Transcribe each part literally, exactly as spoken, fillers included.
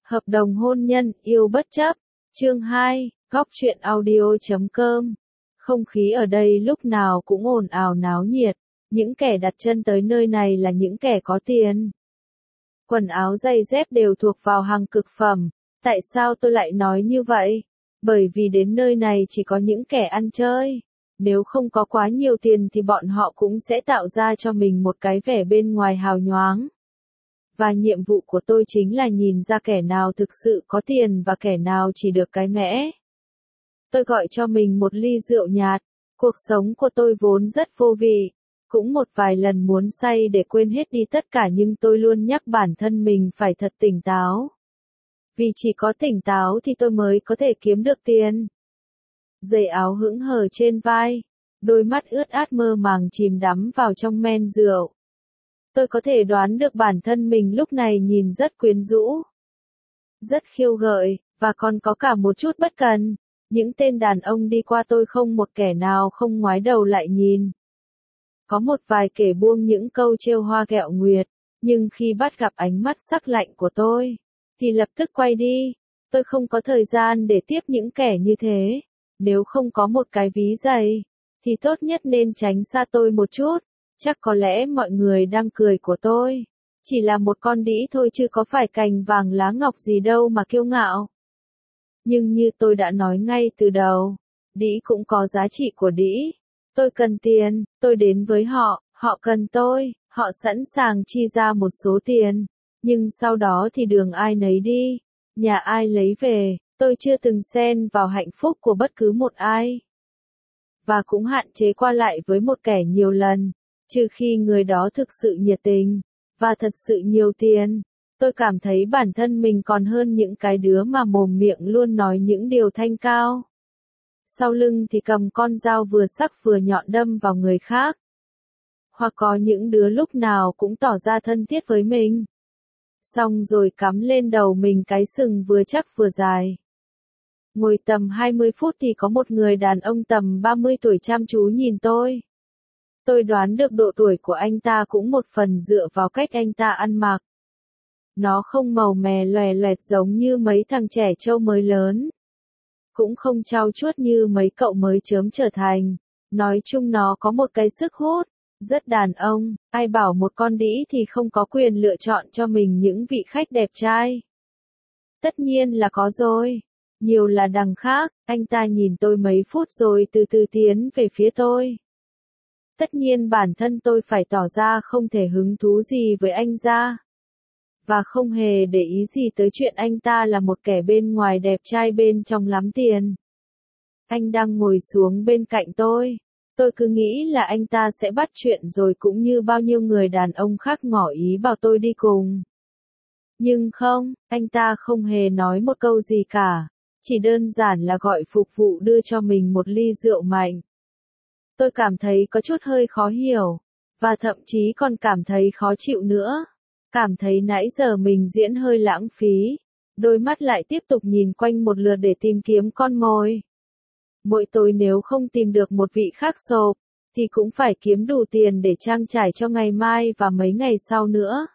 Hợp đồng hôn nhân, yêu bất chấp. Chương hai, góc truyện audio chấm com. Không khí ở đây lúc nào cũng ồn ào náo nhiệt, những kẻ đặt chân tới nơi này là những kẻ có tiền. Quần áo giày dép đều thuộc vào hàng cực phẩm. Tại sao tôi lại nói như vậy? Bởi vì đến nơi này chỉ có những kẻ ăn chơi. Nếu không có quá nhiều tiền thì bọn họ cũng sẽ tạo ra cho mình một cái vẻ bên ngoài hào nhoáng. Và nhiệm vụ của tôi chính là nhìn ra kẻ nào thực sự có tiền và kẻ nào chỉ được cái mẽ. Tôi gọi cho mình một ly rượu nhạt. Cuộc sống của tôi vốn rất vô vị. Cũng một vài lần muốn say để quên hết đi tất cả, nhưng tôi luôn nhắc bản thân mình phải thật tỉnh táo. Vì chỉ có tỉnh táo thì tôi mới có thể kiếm được tiền. Giày áo hững hờ trên vai, đôi mắt ướt át mơ màng chìm đắm vào trong men rượu. Tôi có thể đoán được bản thân mình lúc này nhìn rất quyến rũ, rất khiêu gợi, và còn có cả một chút bất cần. Những tên đàn ông đi qua tôi không một kẻ nào không ngoái đầu lại nhìn. Có một vài kẻ buông những câu trêu hoa ghẹo nguyệt, nhưng khi bắt gặp ánh mắt sắc lạnh của tôi, thì lập tức quay đi. Tôi không có thời gian để tiếp những kẻ như thế. Nếu không có một cái ví dày, thì tốt nhất nên tránh xa tôi một chút. Chắc có lẽ mọi người đang cười của tôi. Chỉ là một con đĩ thôi chứ có phải cành vàng lá ngọc gì đâu mà kiêu ngạo. Nhưng như tôi đã nói ngay từ đầu, đĩ cũng có giá trị của đĩ. Tôi cần tiền, tôi đến với họ, họ cần tôi, họ sẵn sàng chi ra một số tiền. Nhưng sau đó thì đường ai nấy đi, nhà ai lấy về. Tôi chưa từng xen vào hạnh phúc của bất cứ một ai. Và cũng hạn chế qua lại với một kẻ nhiều lần, trừ khi người đó thực sự nhiệt tình, và thật sự nhiều tiền. Tôi cảm thấy bản thân mình còn hơn những cái đứa mà mồm miệng luôn nói những điều thanh cao. Sau lưng thì cầm con dao vừa sắc vừa nhọn đâm vào người khác. Hoặc có những đứa lúc nào cũng tỏ ra thân thiết với mình. Xong rồi cắm lên đầu mình cái sừng vừa chắc vừa dài. Ngồi tầm hai mươi phút thì có một người đàn ông tầm ba mươi tuổi chăm chú nhìn tôi. Tôi đoán được độ tuổi của anh ta cũng một phần dựa vào cách anh ta ăn mặc. Nó không màu mè lòe loẹt giống như mấy thằng trẻ trâu mới lớn. Cũng không trau chuốt như mấy cậu mới chớm trở thành. Nói chung nó có một cái sức hút, rất đàn ông. Ai bảo một con đĩ thì không có quyền lựa chọn cho mình những vị khách đẹp trai? Tất nhiên là có rồi. Nhiều là đằng khác. Anh ta nhìn tôi mấy phút rồi từ từ tiến về phía tôi. Tất nhiên bản thân tôi phải tỏ ra không thể hứng thú gì với anh ta. Và không hề để ý gì tới chuyện anh ta là một kẻ bên ngoài đẹp trai bên trong lắm tiền. Anh đang ngồi xuống bên cạnh tôi. Tôi cứ nghĩ là anh ta sẽ bắt chuyện rồi cũng như bao nhiêu người đàn ông khác ngỏ ý bảo tôi đi cùng. Nhưng không, anh ta không hề nói một câu gì cả. Chỉ đơn giản là gọi phục vụ đưa cho mình một ly rượu mạnh. Tôi cảm thấy có chút hơi khó hiểu. Và thậm chí còn cảm thấy khó chịu nữa. Cảm thấy nãy giờ mình diễn hơi lãng phí. Đôi mắt lại tiếp tục nhìn quanh một lượt để tìm kiếm con mồi. Mỗi tối nếu không tìm được một vị khác sộp, thì cũng phải kiếm đủ tiền để trang trải cho ngày mai và mấy ngày sau nữa.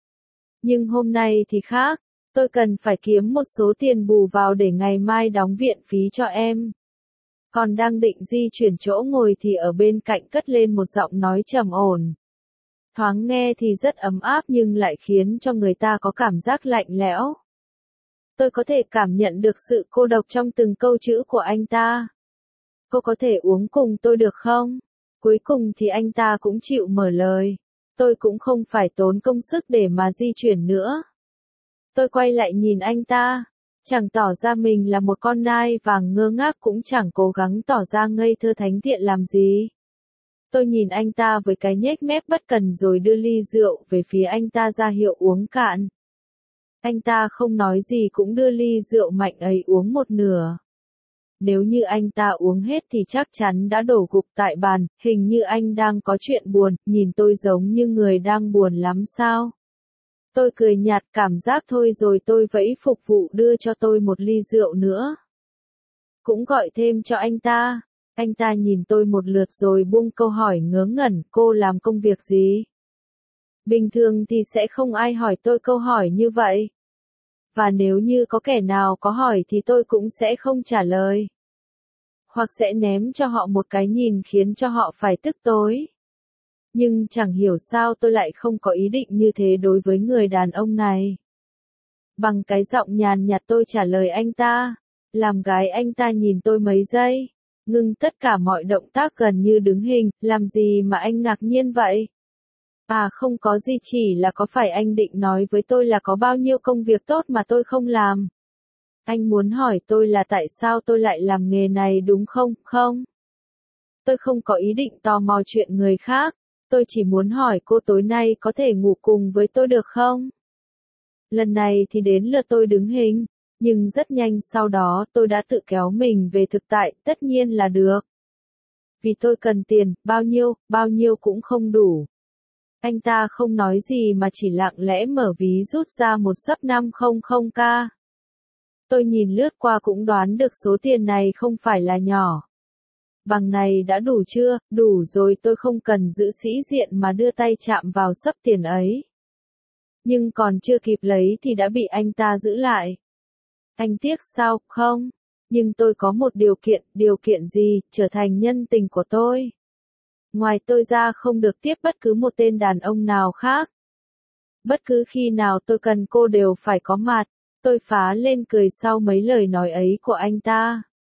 Nhưng hôm nay thì khác. Tôi cần phải kiếm một số tiền bù vào để ngày mai đóng viện phí cho em. Còn đang định di chuyển chỗ ngồi thì ở bên cạnh cất lên một giọng nói trầm ổn. Thoáng nghe thì rất ấm áp nhưng lại khiến cho người ta có cảm giác lạnh lẽo. Tôi có thể cảm nhận được sự cô độc trong từng câu chữ của anh ta. Cô có thể uống cùng tôi được không? Cuối cùng thì anh ta cũng chịu mở lời. Tôi cũng không phải tốn công sức để mà di chuyển nữa. Tôi quay lại nhìn anh ta. Chẳng tỏ ra mình là một con nai vàng ngơ ngác, cũng chẳng cố gắng tỏ ra ngây thơ thánh thiện làm gì. Tôi nhìn anh ta với cái nhếch mép bất cần rồi đưa ly rượu về phía anh ta ra hiệu uống cạn. Anh ta không nói gì cũng đưa ly rượu mạnh ấy uống một nửa. Nếu như anh ta uống hết thì chắc chắn đã đổ gục tại bàn. Hình như anh đang có chuyện buồn, nhìn tôi giống như người đang buồn lắm sao? Tôi cười nhạt, cảm giác thôi rồi tôi vẫy phục vụ đưa cho tôi một ly rượu nữa. Cũng gọi thêm cho anh ta. Anh ta nhìn tôi một lượt rồi buông câu hỏi ngớ ngẩn, cô làm công việc gì? Bình thường thì sẽ không ai hỏi tôi câu hỏi như vậy. Và nếu như có kẻ nào có hỏi thì tôi cũng sẽ không trả lời. Hoặc sẽ ném cho họ một cái nhìn khiến cho họ phải tức tối. Nhưng chẳng hiểu sao tôi lại không có ý định như thế đối với người đàn ông này. Bằng cái giọng nhàn nhạt tôi trả lời anh ta. Làm gái anh ta nhìn tôi mấy giây. Ngưng tất cả mọi động tác gần như đứng hình, làm gì mà anh ngạc nhiên vậy? À không có gì, chỉ là có phải anh định nói với tôi là có bao nhiêu công việc tốt mà tôi không làm? Anh muốn hỏi tôi là tại sao tôi lại làm nghề này đúng không? Không. Tôi không có ý định tò mò chuyện người khác. Tôi chỉ muốn hỏi cô tối nay có thể ngủ cùng với tôi được không? Lần này thì đến lượt tôi đứng hình. Nhưng rất nhanh sau đó tôi đã tự kéo mình về thực tại, tất nhiên là được. Vì tôi cần tiền, bao nhiêu, bao nhiêu cũng không đủ. Anh ta không nói gì mà chỉ lặng lẽ mở ví rút ra một xấp năm trăm k. Tôi nhìn lướt qua cũng đoán được số tiền này không phải là nhỏ. Bằng này đã đủ chưa? Đủ rồi, tôi không cần giữ sĩ diện mà đưa tay chạm vào xấp tiền ấy. Nhưng còn chưa kịp lấy thì đã bị anh ta giữ lại. Anh tiếc sao? Không. Nhưng tôi có một điều kiện, điều kiện gì? Trở thành nhân tình của tôi. Ngoài tôi ra không được tiếp bất cứ một tên đàn ông nào khác. Bất cứ khi nào tôi cần cô đều phải có mặt. Tôi phá lên cười sau mấy lời nói ấy của anh ta.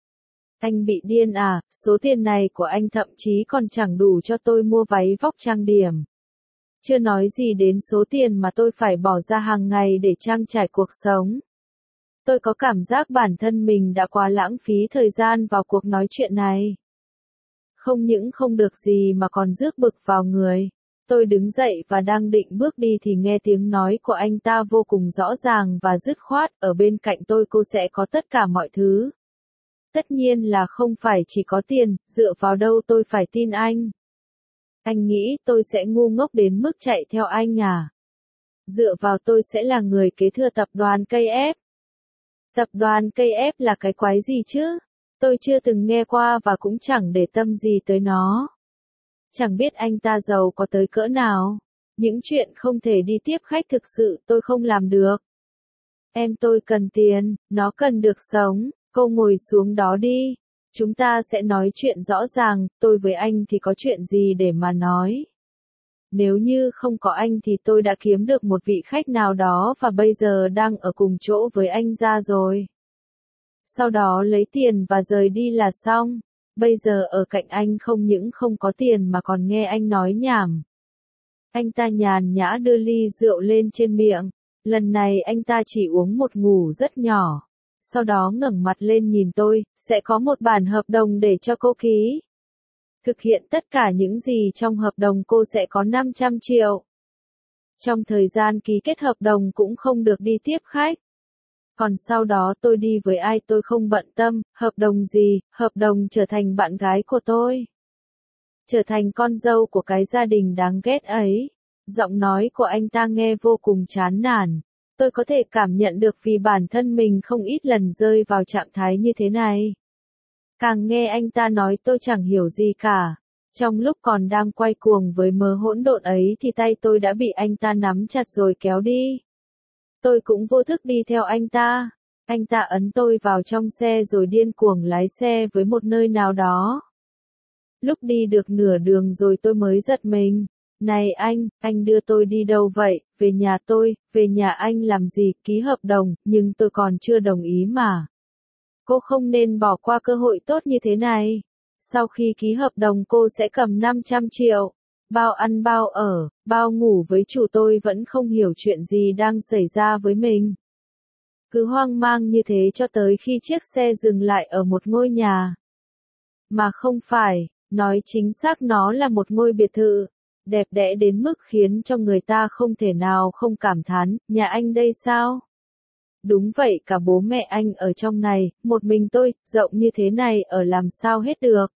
Anh bị điên à, số tiền này của anh thậm chí còn chẳng đủ cho tôi mua váy vóc trang điểm. Chưa nói gì đến số tiền mà tôi phải bỏ ra hàng ngày để trang trải cuộc sống. Tôi có cảm giác bản thân mình đã quá lãng phí thời gian vào cuộc nói chuyện này. Không những không được gì mà còn rước bực vào người. Tôi đứng dậy và đang định bước đi thì nghe tiếng nói của anh ta vô cùng rõ ràng và dứt khoát, ở bên cạnh tôi cô sẽ có tất cả mọi thứ. Tất nhiên là không phải chỉ có tiền, dựa vào đâu tôi phải tin anh. Anh nghĩ tôi sẽ ngu ngốc đến mức chạy theo anh à? Dựa vào tôi sẽ là người kế thừa tập đoàn ca ép. Tập đoàn ca ép là cái quái gì chứ? Tôi chưa từng nghe qua và cũng chẳng để tâm gì tới nó. Chẳng biết anh ta giàu có tới cỡ nào. Những chuyện không thể đi tiếp khách thực sự tôi không làm được. Em tôi cần tiền, nó cần được sống, cô ngồi xuống đó đi. Chúng ta sẽ nói chuyện rõ ràng, tôi với anh thì có chuyện gì để mà nói. Nếu như không có anh thì tôi đã kiếm được một vị khách nào đó và bây giờ đang ở cùng chỗ với anh ra rồi. Sau đó lấy tiền và rời đi là xong. Bây giờ ở cạnh anh không những không có tiền mà còn nghe anh nói nhảm. Anh ta nhàn nhã đưa ly rượu lên trên miệng. Lần này anh ta chỉ uống một ngụm rất nhỏ. Sau đó ngẩng mặt lên nhìn tôi, sẽ có một bản hợp đồng để cho cô ký. Thực hiện tất cả những gì trong hợp đồng cô sẽ có năm trăm triệu. Trong thời gian ký kết hợp đồng cũng không được đi tiếp khách. Còn sau đó tôi đi với ai tôi không bận tâm, hợp đồng gì, hợp đồng trở thành bạn gái của tôi. Trở thành con dâu của cái gia đình đáng ghét ấy. Giọng nói của anh ta nghe vô cùng chán nản. Tôi có thể cảm nhận được vì bản thân mình không ít lần rơi vào trạng thái như thế này. Càng nghe anh ta nói tôi chẳng hiểu gì cả. Trong lúc còn đang quay cuồng với mớ hỗn độn ấy thì tay tôi đã bị anh ta nắm chặt rồi kéo đi. Tôi cũng vô thức đi theo anh ta. Anh ta ấn tôi vào trong xe rồi điên cuồng lái xe với một nơi nào đó. Lúc đi được nửa đường rồi tôi mới giật mình. Này anh, anh đưa tôi đi đâu vậy? Về nhà tôi, về nhà anh làm gì? Ký hợp đồng, nhưng tôi còn chưa đồng ý mà. Cô không nên bỏ qua cơ hội tốt như thế này. Sau khi ký hợp đồng cô sẽ cầm năm trăm triệu. Bao ăn bao ở, bao ngủ với chủ. Tôi vẫn không hiểu chuyện gì đang xảy ra với mình. Cứ hoang mang như thế cho tới khi chiếc xe dừng lại ở một ngôi nhà. Mà không phải, nói chính xác nó là một ngôi biệt thự. Đẹp đẽ đến mức khiến cho người ta không thể nào không cảm thán, nhà anh đây sao? Đúng vậy, cả bố mẹ anh ở trong này, một mình tôi, rộng như thế này ở làm sao hết được.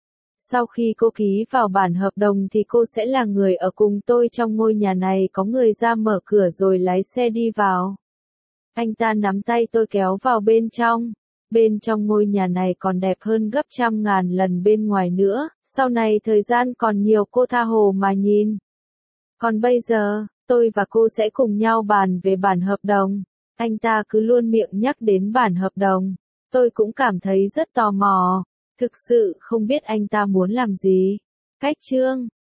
Sau khi cô ký vào bản hợp đồng thì cô sẽ là người ở cùng tôi trong ngôi nhà này, có người ra mở cửa rồi lái xe đi vào. Anh ta nắm tay tôi kéo vào bên trong. Bên trong ngôi nhà này còn đẹp hơn gấp trăm ngàn lần bên ngoài nữa, sau này thời gian còn nhiều cô tha hồ mà nhìn. Còn bây giờ, tôi và cô sẽ cùng nhau bàn về bản hợp đồng. Anh ta cứ luôn miệng nhắc đến bản hợp đồng. Tôi cũng cảm thấy rất tò mò. Thực sự không biết anh ta muốn làm gì. Cách chương